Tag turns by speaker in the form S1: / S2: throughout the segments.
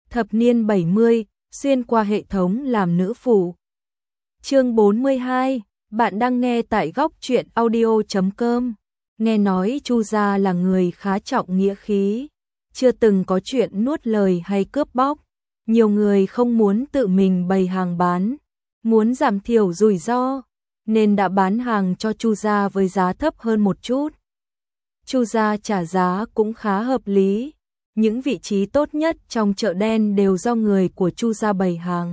S1: Thập niên 70, xuyên qua hệ thống làm nữ phụ. Chương 42, bạn đang nghe tại góc truyện audio.com. Nghe nói Chu gia là người khá trọng nghĩa khí, chưa từng có chuyện nuốt lời hay cướp bóc. Nhiều người không muốn tự mình bày hàng bán, muốn giảm thiểu rủi ro, nên đã bán hàng cho Chu gia với giá thấp hơn một chút. Chu gia trả giá cũng khá hợp lý. Những vị trí tốt nhất trong chợ đen đều do người của Chu gia bày hàng.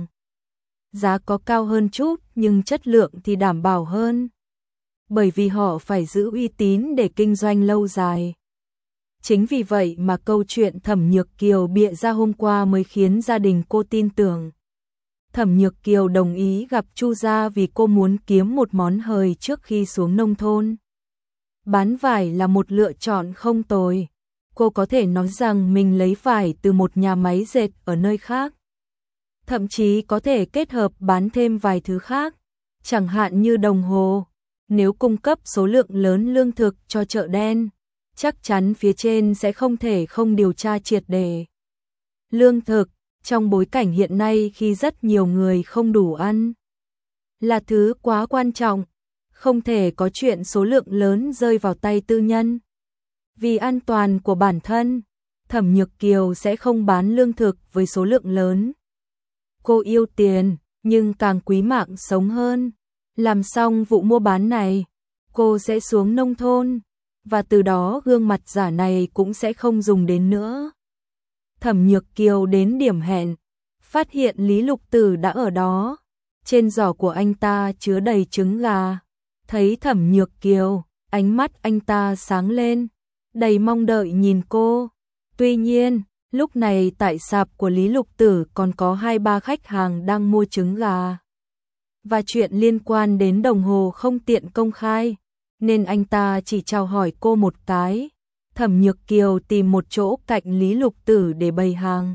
S1: Giá có cao hơn chút nhưng chất lượng thì đảm bảo hơn. Bởi vì họ phải giữ uy tín để kinh doanh lâu dài. Chính vì vậy mà câu chuyện Thẩm Nhược Kiều bịa ra hôm qua mới khiến gia đình cô tin tưởng. Thẩm Nhược Kiều đồng ý gặp Chu gia vì cô muốn kiếm một món hời trước khi xuống nông thôn. Bán vải là một lựa chọn không tồi. Cô có thể nói rằng mình lấy vải từ một nhà máy dệt ở nơi khác. Thậm chí có thể kết hợp bán thêm vài thứ khác, chẳng hạn như đồng hồ. Nếu cung cấp số lượng lớn lương thực cho chợ đen, chắc chắn phía trên sẽ không thể không điều tra triệt để. Lương thực, trong bối cảnh hiện nay khi rất nhiều người không đủ ăn, là thứ quá quan trọng, không thể có chuyện số lượng lớn rơi vào tay tư nhân. Vì an toàn của bản thân, Thẩm Nhược Kiều sẽ không bán lương thực với số lượng lớn. Cô yêu tiền, nhưng càng quý mạng sống hơn. Làm xong vụ mua bán này, cô sẽ xuống nông thôn, và từ đó gương mặt giả này cũng sẽ không dùng đến nữa. Thẩm Nhược Kiều đến điểm hẹn, phát hiện Lý Lục Tử đã ở đó. Trên giỏ của anh ta chứa đầy trứng gà. Thấy Thẩm Nhược Kiều, ánh mắt anh ta sáng lên, đầy mong đợi nhìn cô. Tuy nhiên, lúc này tại sạp của Lý Lục Tử còn có 2-3 khách hàng đang mua trứng gà. Và chuyện liên quan đến đồng hồ không tiện công khai, nên anh ta chỉ chào hỏi cô một cái. Thẩm Nhược Kiều tìm một chỗ cạnh Lý Lục Tử để bày hàng.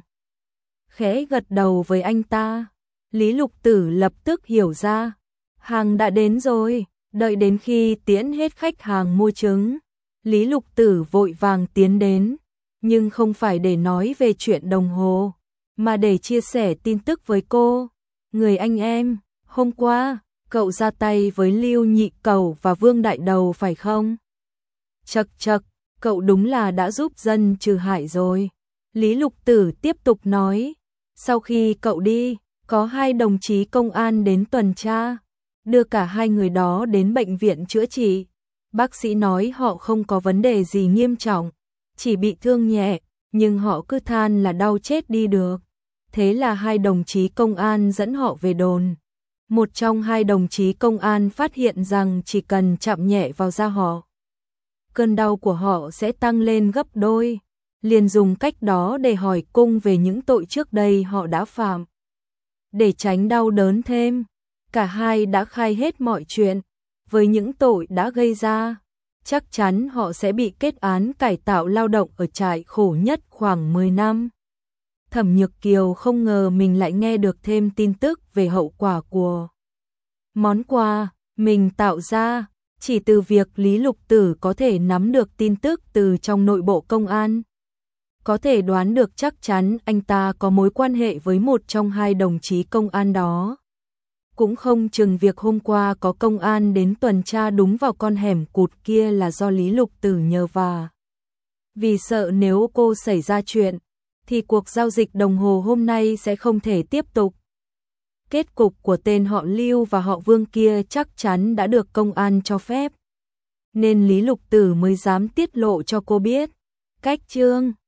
S1: Khẽ gật đầu với anh ta, Lý Lục Tử lập tức hiểu ra. Hàng đã đến rồi, đợi đến khi tiễn hết khách hàng mua trứng. Lý Lục Tử vội vàng tiến đến, nhưng không phải để nói về chuyện đồng hồ, mà để chia sẻ tin tức với cô. Người anh em, hôm qua, cậu ra tay với Lưu Nhị Cầu và Vương Đại Đầu phải không? Chậc chậc, cậu đúng là đã giúp dân trừ hại rồi. Lý Lục Tử tiếp tục nói, sau khi cậu đi, có 2 đồng chí công an đến tuần tra, đưa cả 2 người đó đến bệnh viện chữa trị. Bác sĩ nói họ không có vấn đề gì nghiêm trọng, chỉ bị thương nhẹ, nhưng họ cứ than là đau chết đi được. Thế là 2 đồng chí công an dẫn họ về đồn. Một trong 2 đồng chí công an phát hiện rằng chỉ cần chạm nhẹ vào da họ, cơn đau của họ sẽ tăng lên gấp đôi. Liền dùng cách đó để hỏi cung về những tội trước đây họ đã phạm. Để tránh đau đớn thêm, cả hai đã khai hết mọi chuyện. Với những tội đã gây ra, chắc chắn họ sẽ bị kết án cải tạo lao động ở trại khổ nhất khoảng 10 năm. Thẩm Nhược Kiều không ngờ mình lại nghe được thêm tin tức về hậu quả của món quà mình tạo ra, chỉ từ việc Lý Lục Tử có thể nắm được tin tức từ trong nội bộ công an. Có thể đoán được chắc chắn anh ta có mối quan hệ với một trong 2 đồng chí công an đó. Cũng không chừng việc hôm qua có công an đến tuần tra đúng vào con hẻm cụt kia là do Lý Lục Tử nhờ vả. Vì sợ nếu cô xảy ra chuyện, thì cuộc giao dịch đồng hồ hôm nay sẽ không thể tiếp tục. Kết cục của tên họ Lưu và họ Vương kia chắc chắn đã được công an cho phép. Nên Lý Lục Tử mới dám tiết lộ cho cô biết. Cách chương